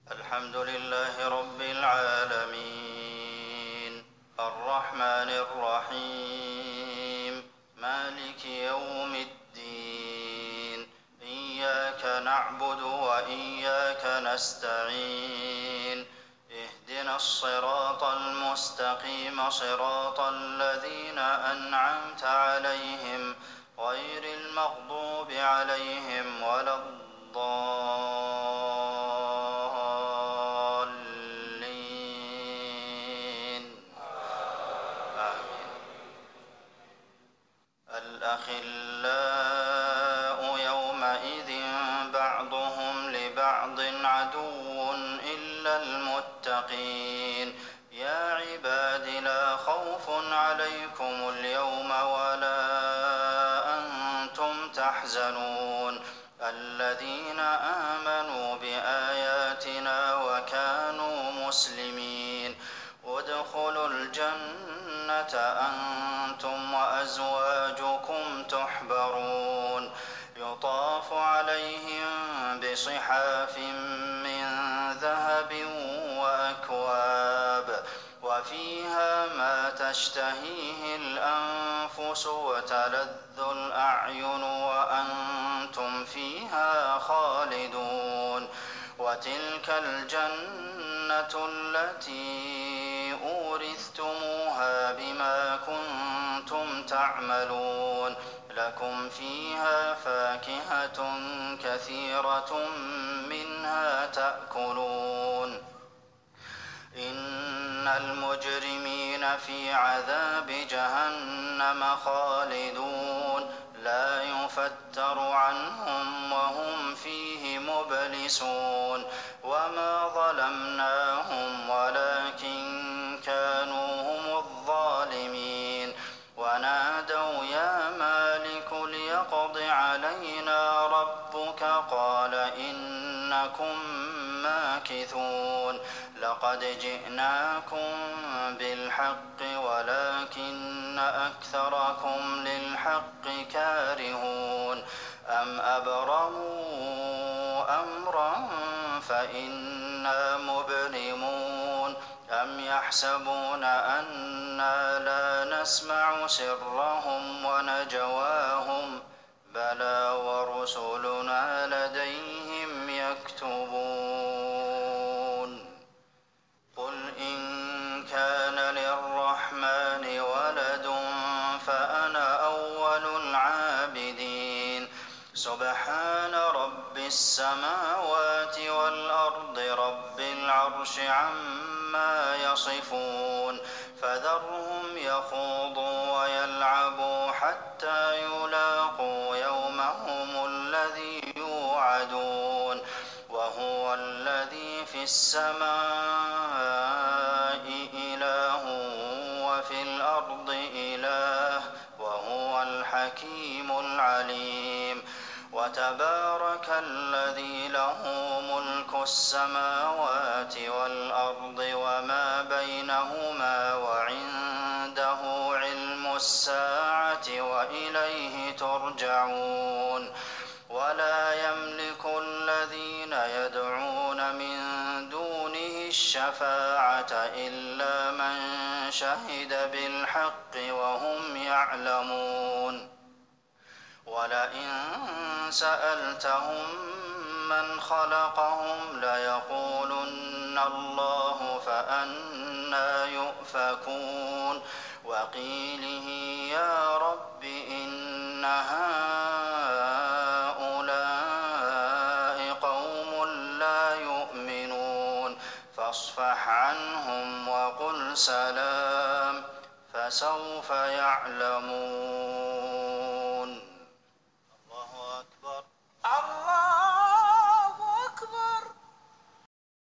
الحمد لله رب العالمين الرحمن الرحيم مالك يوم الدين إياك نعبد وإياك نستعين اهدنا الصراط المستقيم صراط الذين أنعمت عليهم غير المغضوب عليهم ولا الضالين آمين. الأخلاء يومئذ بعضهم لبعض عدو إلا المتقين يا عباد لا خوف عليكم اليوم ولا أنتم تحزنون الذين آمنوا بآياتنا وكانوا مسلمين ادخلوا الجنة أنتم وأزواجكم تحبرون يطاف عليهم بصحاف من ذهب وأكواب وفيها ما تشتهيه الأنفس وتلذ الأعين وأنتم فيها خالدون وتلك الجنة التي أورثتموها بما كنتم تعملون لكم فيها فاكهة كثيرة منها تأكلون إن المجرمين في عذاب جهنم خالدون لا يفتر عنهم وهم فيه مبلسون وما ظلمناهم ولكن كانوا هم الظالمين ونادوا يا مالك ليقض علينا ربك قال إنكم ماكثون لقد جئناكم بالحق ولكن أكثركم للحق كارهون أم أبرموا أمرا فإنا مبرمون أم يحسبون أنا لا نسمع سرهم ونجواهم بلى ورسلنا لديهم يكتبون قل إن كان للرحمن ولد فأنا أول العابدين سبحان رب السماوات والأرض رب العرش عما يصفون فذرهم يخوضوا ويلعبوا حتى يلاقوا يومهم الذي يوعدون وهو الذي في السماء إله وفي الأرض إله وهو الحكيم العليم وتبارك الذي له ملك السماوات والأرض وما بينهما وعنده علم الساعة وإليه ترجعون ولا يملك الذين يدعون من دونه الشفاعة إلا من شهد بالحق وهم يعلمون ولئن سألتهم من خلقهم ليقولن الله فأنى يؤفكون وقيله يا رب إن هؤلاء قوم لا يؤمنون فاصفح عنهم وقل سلام فسوف يعلمون